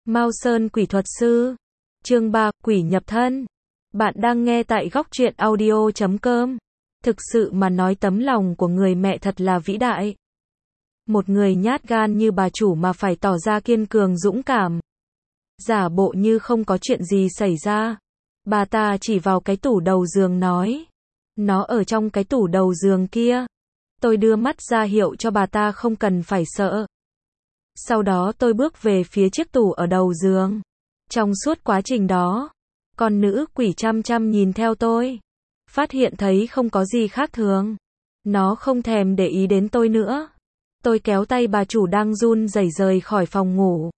Mao Sơn Quỷ Thuật Sư. Chương 3, Quỷ nhập thân. Bạn đang nghe tại góc truyện audio.com. Thực sự mà nói tấm lòng của người mẹ thật là vĩ đại. Một người nhát gan như bà chủ mà phải tỏ ra kiên cường dũng cảm. Giả bộ như không có chuyện gì xảy ra. Bà ta chỉ vào cái tủ đầu giường nói. Nó ở trong cái tủ đầu giường kia. Tôi đưa mắt ra hiệu cho bà ta không cần phải sợ. Sau đó tôi bước về phía chiếc tủ ở đầu giường. Trong suốt quá trình đó, con nữ quỷ chăm chăm nhìn theo tôi. Phát hiện thấy không có gì khác thường. Nó không thèm để ý đến tôi nữa. Tôi kéo tay bà chủ đang run rẩy rời khỏi phòng ngủ.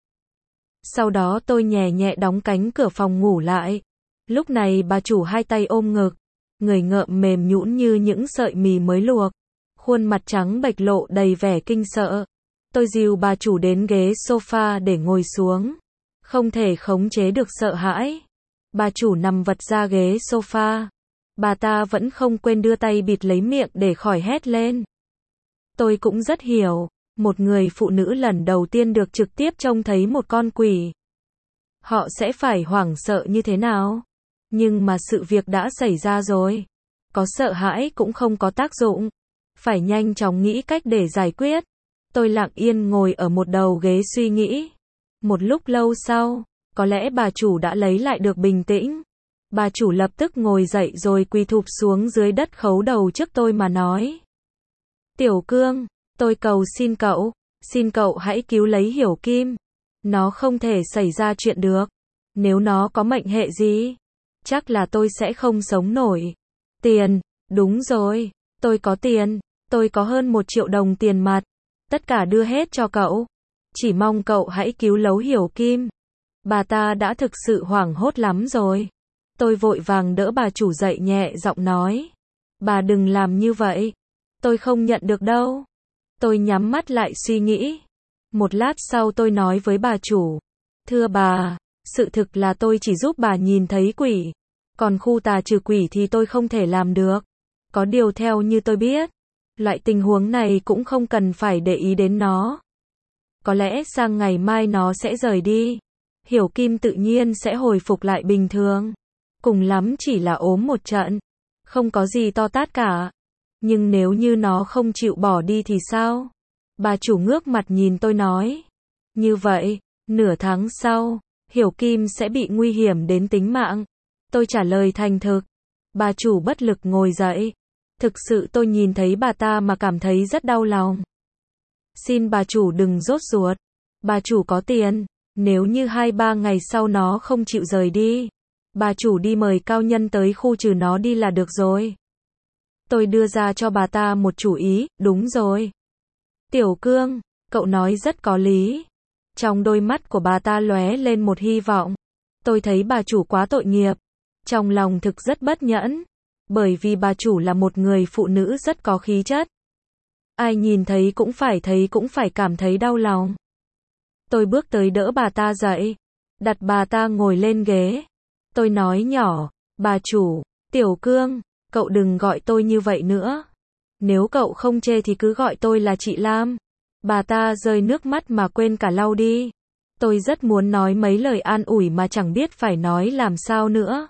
Sau đó tôi nhẹ nhẹ đóng cánh cửa phòng ngủ lại. Lúc này bà chủ hai tay ôm ngực. Người ngợm mềm nhũn như những sợi mì mới luộc. Khuôn mặt trắng bệch lộ đầy vẻ kinh sợ. Tôi dìu bà chủ đến ghế sofa để ngồi xuống. Không thể khống chế được sợ hãi. Bà chủ nằm vật ra ghế sofa. Bà ta vẫn không quên đưa tay bịt lấy miệng để khỏi hét lên. Tôi cũng rất hiểu. Một người phụ nữ lần đầu tiên được trực tiếp trông thấy một con quỷ. Họ sẽ phải hoảng sợ như thế nào? Nhưng mà sự việc đã xảy ra rồi. Có sợ hãi cũng không có tác dụng. Phải nhanh chóng nghĩ cách để giải quyết. Tôi lặng yên ngồi ở một đầu ghế suy nghĩ. Một lúc lâu sau, có lẽ bà chủ đã lấy lại được bình tĩnh. Bà chủ lập tức ngồi dậy rồi quỳ thụp xuống dưới đất khấu đầu trước tôi mà nói. Tiểu Cương, tôi cầu xin cậu hãy cứu lấy Hiểu Kim. Nó không thể xảy ra chuyện được. Nếu nó có mệnh hệ gì, chắc là tôi sẽ không sống nổi. Tiền, đúng rồi, tôi có tiền, tôi có hơn 1 triệu đồng tiền mặt. Tất cả đưa hết cho cậu. Chỉ mong cậu hãy cứu lấy Hiểu Kim. Bà ta đã thực sự hoảng hốt lắm rồi. Tôi vội vàng đỡ bà chủ dậy nhẹ giọng nói. Bà đừng làm như vậy. Tôi không nhận được đâu. Tôi nhắm mắt lại suy nghĩ. Một lát sau tôi nói với bà chủ. Thưa bà, sự thực là tôi chỉ giúp bà nhìn thấy quỷ. Còn khu tà trừ quỷ thì tôi không thể làm được. Có điều theo như tôi biết, loại tình huống này cũng không cần phải để ý đến nó. Có lẽ sang ngày mai nó sẽ rời đi. Hiểu Kim tự nhiên sẽ hồi phục lại bình thường. Cùng lắm chỉ là ốm một trận. Không có gì to tát cả. Nhưng nếu như nó không chịu bỏ đi thì sao? Bà chủ ngước mặt nhìn tôi nói. Như vậy, nửa tháng sau, Hiểu Kim sẽ bị nguy hiểm đến tính mạng. Tôi trả lời thành thực. Bà chủ bất lực ngồi dậy. Thực sự tôi nhìn thấy bà ta mà cảm thấy rất đau lòng. Xin bà chủ đừng rốt ruột. Bà chủ có tiền. Nếu như 2-3 ngày sau nó không chịu rời đi, bà chủ đi mời cao nhân tới khu trừ nó đi là được rồi. Tôi đưa ra cho bà ta một chủ ý. Đúng rồi. Tiểu Cương, cậu nói rất có lý. Trong đôi mắt của bà ta lóe lên một hy vọng. Tôi thấy bà chủ quá tội nghiệp. Trong lòng thực rất bất nhẫn. Bởi vì bà chủ là một người phụ nữ rất có khí chất. Ai nhìn thấy cũng phải cảm thấy đau lòng. Tôi bước tới đỡ bà ta dậy. Đặt bà ta ngồi lên ghế. Tôi nói nhỏ. Bà chủ, Tiểu Cương, cậu đừng gọi tôi như vậy nữa. Nếu cậu không chê thì cứ gọi tôi là chị Lam. Bà ta rơi nước mắt mà quên cả lau đi. Tôi rất muốn nói mấy lời an ủi mà chẳng biết phải nói làm sao nữa.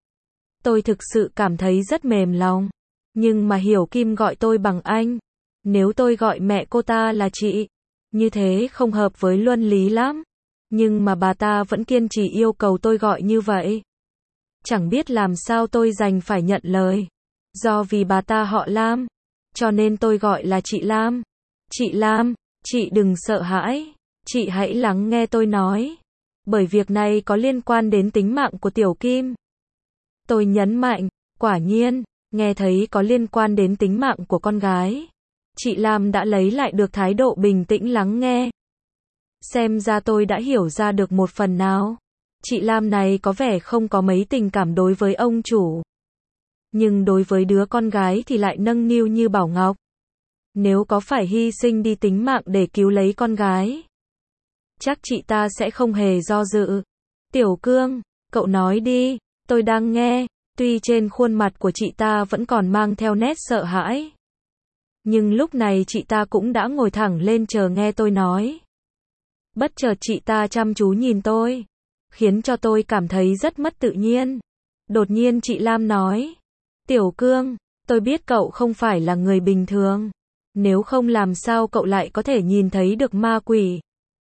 Tôi thực sự cảm thấy rất mềm lòng. Nhưng mà Hiểu Kim gọi tôi bằng anh. Nếu tôi gọi mẹ cô ta là chị, như thế không hợp với luân lý lắm. Nhưng mà bà ta vẫn kiên trì yêu cầu tôi gọi như vậy. Chẳng biết làm sao tôi đành phải nhận lời. Do vì bà ta họ Lam, cho nên tôi gọi là chị Lam. Chị Lam, chị đừng sợ hãi. Chị hãy lắng nghe tôi nói. Bởi việc này có liên quan đến tính mạng của Tiểu Kim. Tôi nhấn mạnh, quả nhiên, nghe thấy có liên quan đến tính mạng của con gái. Chị Lam đã lấy lại được thái độ bình tĩnh lắng nghe. Xem ra tôi đã hiểu ra được một phần nào. Chị Lam này có vẻ không có mấy tình cảm đối với ông chủ. Nhưng đối với đứa con gái thì lại nâng niu như bảo ngọc. Nếu có phải hy sinh đi tính mạng để cứu lấy con gái, chắc chị ta sẽ không hề do dự. Tiểu Cương, cậu nói đi, tôi đang nghe. Tuy trên khuôn mặt của chị ta vẫn còn mang theo nét sợ hãi. Nhưng lúc này chị ta cũng đã ngồi thẳng lên chờ nghe tôi nói. Bất chợt chị ta chăm chú nhìn tôi, khiến cho tôi cảm thấy rất mất tự nhiên. Đột nhiên chị Lam nói, Tiểu Cương, tôi biết cậu không phải là người bình thường. Nếu không làm sao cậu lại có thể nhìn thấy được ma quỷ.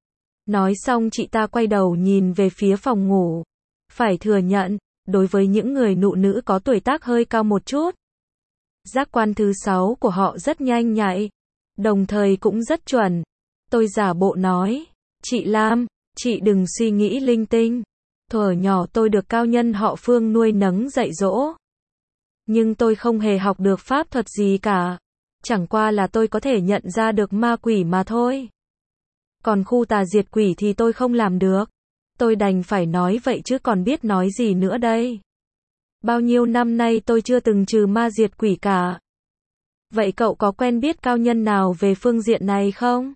Nói xong chị ta quay đầu nhìn về phía phòng ngủ. Phải thừa nhận, đối với những người nụ nữ có tuổi tác hơi cao một chút, giác quan thứ 6 của họ rất nhanh nhạy, đồng thời cũng rất chuẩn. Tôi giả bộ nói, chị Lam, chị đừng suy nghĩ linh tinh. Thuở nhỏ tôi được cao nhân họ Phương nuôi nấng dạy dỗ. Nhưng tôi không hề học được pháp thuật gì cả. Chẳng qua là tôi có thể nhận ra được ma quỷ mà thôi. Còn khu tà diệt quỷ thì tôi không làm được. Tôi đành phải nói vậy chứ còn biết nói gì nữa đây. Bao nhiêu năm nay tôi chưa từng trừ ma diệt quỷ cả. Vậy cậu có quen biết cao nhân nào về phương diện này không?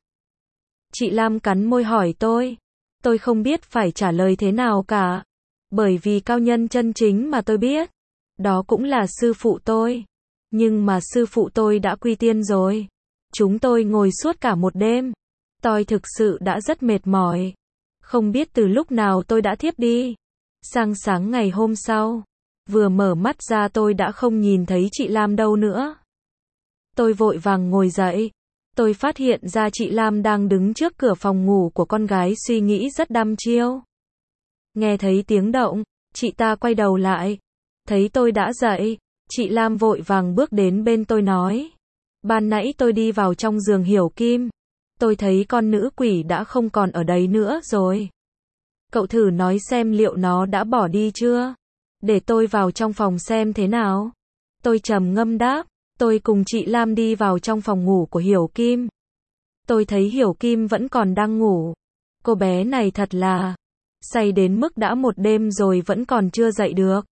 Chị Lam cắn môi hỏi tôi. Tôi không biết phải trả lời thế nào cả. Bởi vì cao nhân chân chính mà tôi biết, đó cũng là sư phụ tôi. Nhưng mà sư phụ tôi đã quy tiên rồi. Chúng tôi ngồi suốt cả một đêm. Tôi thực sự đã rất mệt mỏi. Không biết từ lúc nào tôi đã thiếp đi. Sang sáng ngày hôm sau, vừa mở mắt ra tôi đã không nhìn thấy chị Lam đâu nữa. Tôi vội vàng ngồi dậy. Tôi phát hiện ra chị Lam đang đứng trước cửa phòng ngủ của con gái suy nghĩ rất đăm chiêu. Nghe thấy tiếng động, chị ta quay đầu lại. Thấy tôi đã dậy, chị Lam vội vàng bước đến bên tôi nói. Ban nãy tôi đi vào trong giường Hiểu Kim. Tôi thấy con nữ quỷ đã không còn ở đấy nữa rồi. Cậu thử nói xem liệu nó đã bỏ đi chưa? Để tôi vào trong phòng xem thế nào. Tôi trầm ngâm đáp. Tôi cùng chị Lam đi vào trong phòng ngủ của Hiểu Kim. Tôi thấy Hiểu Kim vẫn còn đang ngủ. Cô bé này thật là say đến mức đã một đêm rồi vẫn còn chưa dậy được.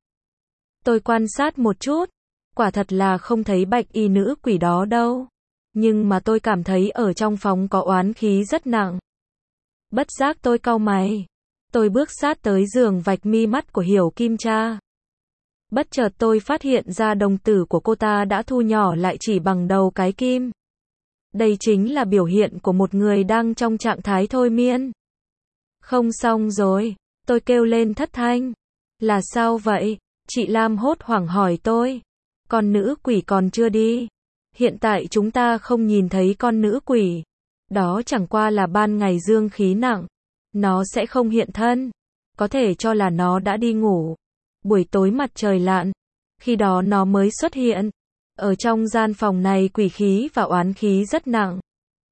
Tôi quan sát một chút. Quả thật là không thấy bạch y nữ quỷ đó đâu. Nhưng mà tôi cảm thấy ở trong phòng có oán khí rất nặng. Bất giác tôi cau mày. Tôi bước sát tới giường vạch mi mắt của Hiểu Kim cha. Bất chợt tôi phát hiện ra đồng tử của cô ta đã thu nhỏ lại chỉ bằng đầu cái kim. Đây chính là biểu hiện của một người đang trong trạng thái thôi miên. Không xong rồi, tôi kêu lên thất thanh. Là sao vậy? Chị Lam hốt hoảng hỏi tôi. Con nữ quỷ còn chưa đi. Hiện tại chúng ta không nhìn thấy con nữ quỷ. Đó chẳng qua là ban ngày dương khí nặng. Nó sẽ không hiện thân. Có thể cho là nó đã đi ngủ. Buổi tối mặt trời lặn, khi đó nó mới xuất hiện. Ở trong gian phòng này quỷ khí và oán khí rất nặng.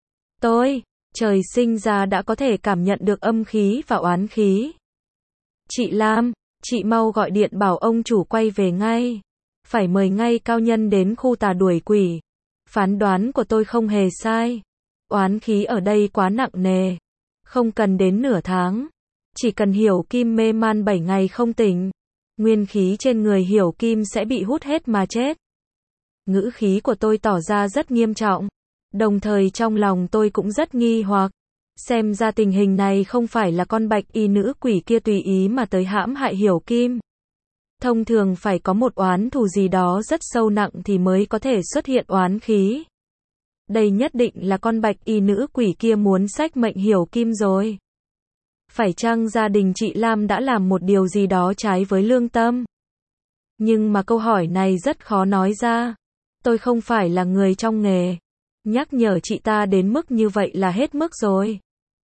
Tôi, trời sinh ra đã có thể cảm nhận được âm khí và oán khí. Chị Lam, chị mau gọi điện bảo ông chủ quay về ngay. Phải mời ngay cao nhân đến khu tà đuổi quỷ. Phán đoán của tôi không hề sai. Oán khí ở đây quá nặng nề. Không cần đến nửa tháng. Chỉ cần Hiểu Kim mê man 7 ngày không tỉnh. Nguyên khí trên người Hiểu Kim sẽ bị hút hết mà chết. Ngữ khí của tôi tỏ ra rất nghiêm trọng. Đồng thời trong lòng tôi cũng rất nghi hoặc. Xem ra tình hình này không phải là con bạch y nữ quỷ kia tùy ý mà tới hãm hại Hiểu Kim. Thông thường phải có một oán thù gì đó rất sâu nặng thì mới có thể xuất hiện oán khí. Đây nhất định là con bạch y nữ quỷ kia muốn xách mệnh Hiểu Kim rồi. Phải chăng gia đình chị Lam đã làm một điều gì đó trái với lương tâm? Nhưng mà câu hỏi này rất khó nói ra. Tôi không phải là người trong nghề. Nhắc nhở chị ta đến mức như vậy là hết mức rồi.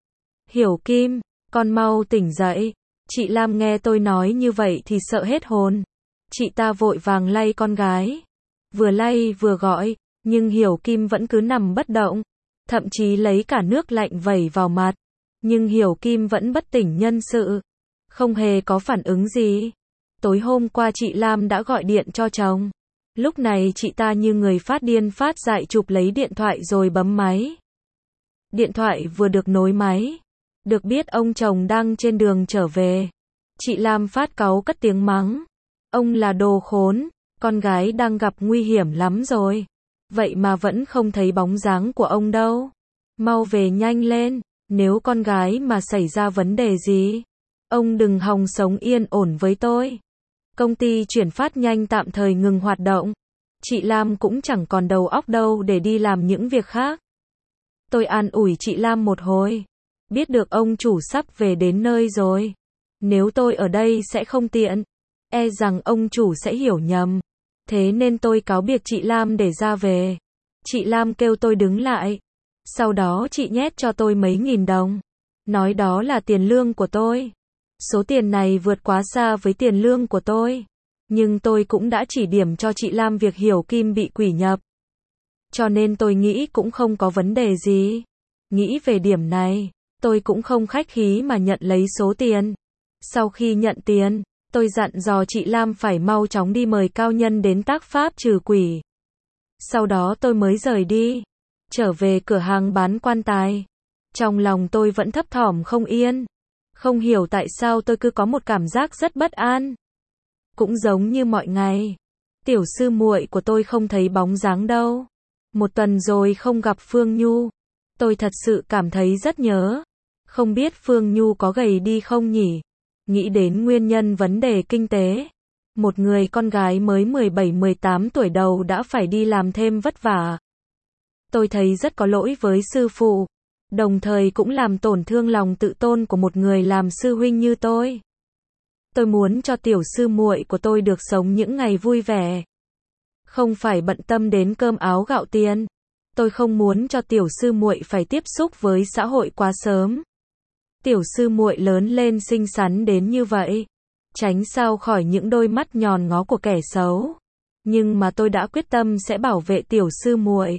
Hiểu Kim, con mau tỉnh dậy. Chị Lam nghe tôi nói như vậy thì sợ hết hồn. Chị ta vội vàng lay con gái. Vừa lay vừa gọi, nhưng Hiểu Kim vẫn cứ nằm bất động. Thậm chí lấy cả nước lạnh vẩy vào mặt. Nhưng Hiểu Kim vẫn bất tỉnh nhân sự. Không hề có phản ứng gì. Tối hôm qua chị Lam đã gọi điện cho chồng. Lúc này chị ta như người phát điên phát dại chụp lấy điện thoại rồi bấm máy. Điện thoại vừa được nối máy. Được biết ông chồng đang trên đường trở về. Chị Lam phát cáu cất tiếng mắng. Ông là đồ khốn, con gái đang gặp nguy hiểm lắm rồi. Vậy mà vẫn không thấy bóng dáng của ông đâu. Mau về nhanh lên, nếu con gái mà xảy ra vấn đề gì. Ông đừng hòng sống yên ổn với tôi. Công ty chuyển phát nhanh tạm thời ngừng hoạt động. Chị Lam cũng chẳng còn đầu óc đâu để đi làm những việc khác. Tôi an ủi chị Lam một hồi. Biết được ông chủ sắp về đến nơi rồi. Nếu tôi ở đây sẽ không tiện. E rằng ông chủ sẽ hiểu nhầm. Thế nên tôi cáo biệt chị Lam để ra về. Chị Lam kêu tôi đứng lại. Sau đó chị nhét cho tôi mấy nghìn đồng. Nói đó là tiền lương của tôi. Số tiền này vượt quá xa với tiền lương của tôi. Nhưng tôi cũng đã chỉ điểm cho chị Lam việc hiểu kim bị quỷ nhập. Cho nên tôi nghĩ cũng không có vấn đề gì. Nghĩ về điểm này, tôi cũng không khách khí mà nhận lấy số tiền. Sau khi nhận tiền, tôi dặn dò chị Lam phải mau chóng đi mời cao nhân đến tác pháp trừ quỷ. Sau đó tôi mới rời đi, trở về cửa hàng bán quan tài. Trong lòng tôi vẫn thấp thỏm không yên. Không hiểu tại sao tôi cứ có một cảm giác rất bất an. Cũng giống như mọi ngày, tiểu sư muội của tôi không thấy bóng dáng đâu. Một tuần rồi không gặp Phương Nhu. Tôi thật sự cảm thấy rất nhớ. Không biết Phương Nhu có gầy đi không nhỉ? Nghĩ đến nguyên nhân vấn đề kinh tế. Một người con gái mới 17-18 tuổi đầu đã phải đi làm thêm vất vả. Tôi thấy rất có lỗi với sư phụ. Đồng thời cũng làm tổn thương lòng tự tôn của một người làm sư huynh như tôi. Tôi muốn cho tiểu sư muội của tôi được sống những ngày vui vẻ. Không phải bận tâm đến cơm áo gạo tiền. Tôi không muốn cho tiểu sư muội phải tiếp xúc với xã hội quá sớm. Tiểu sư muội lớn lên xinh xắn đến như vậy, tránh sao khỏi những đôi mắt nhòn ngó của kẻ xấu. Nhưng mà tôi đã quyết tâm sẽ bảo vệ tiểu sư muội.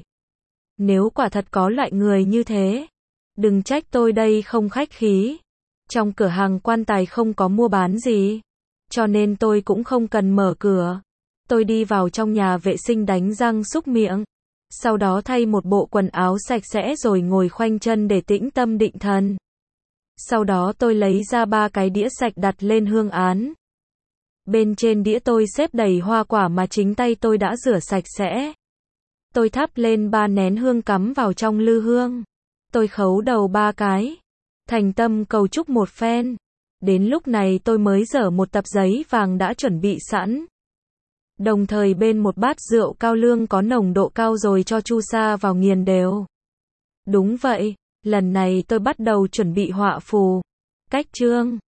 Nếu quả thật có loại người như thế, đừng trách tôi đây không khách khí. Trong cửa hàng quan tài không có mua bán gì, cho nên tôi cũng không cần mở cửa. Tôi đi vào trong nhà vệ sinh đánh răng súc miệng. Sau đó thay một bộ quần áo sạch sẽ rồi ngồi khoanh chân để tĩnh tâm định thần. Sau đó tôi lấy ra 3 cái đĩa sạch đặt lên hương án. Bên trên đĩa tôi xếp đầy hoa quả mà chính tay tôi đã rửa sạch sẽ. Tôi thắp lên 3 nén hương cắm vào trong lư hương. Tôi khấu đầu 3 cái. Thành tâm cầu chúc một phen. Đến lúc này tôi mới dở một tập giấy vàng đã chuẩn bị sẵn. Đồng thời bên một bát rượu cao lương có nồng độ cao rồi cho chu sa vào nghiền đều. Đúng vậy, lần này tôi bắt đầu chuẩn bị họa phù. Cách chương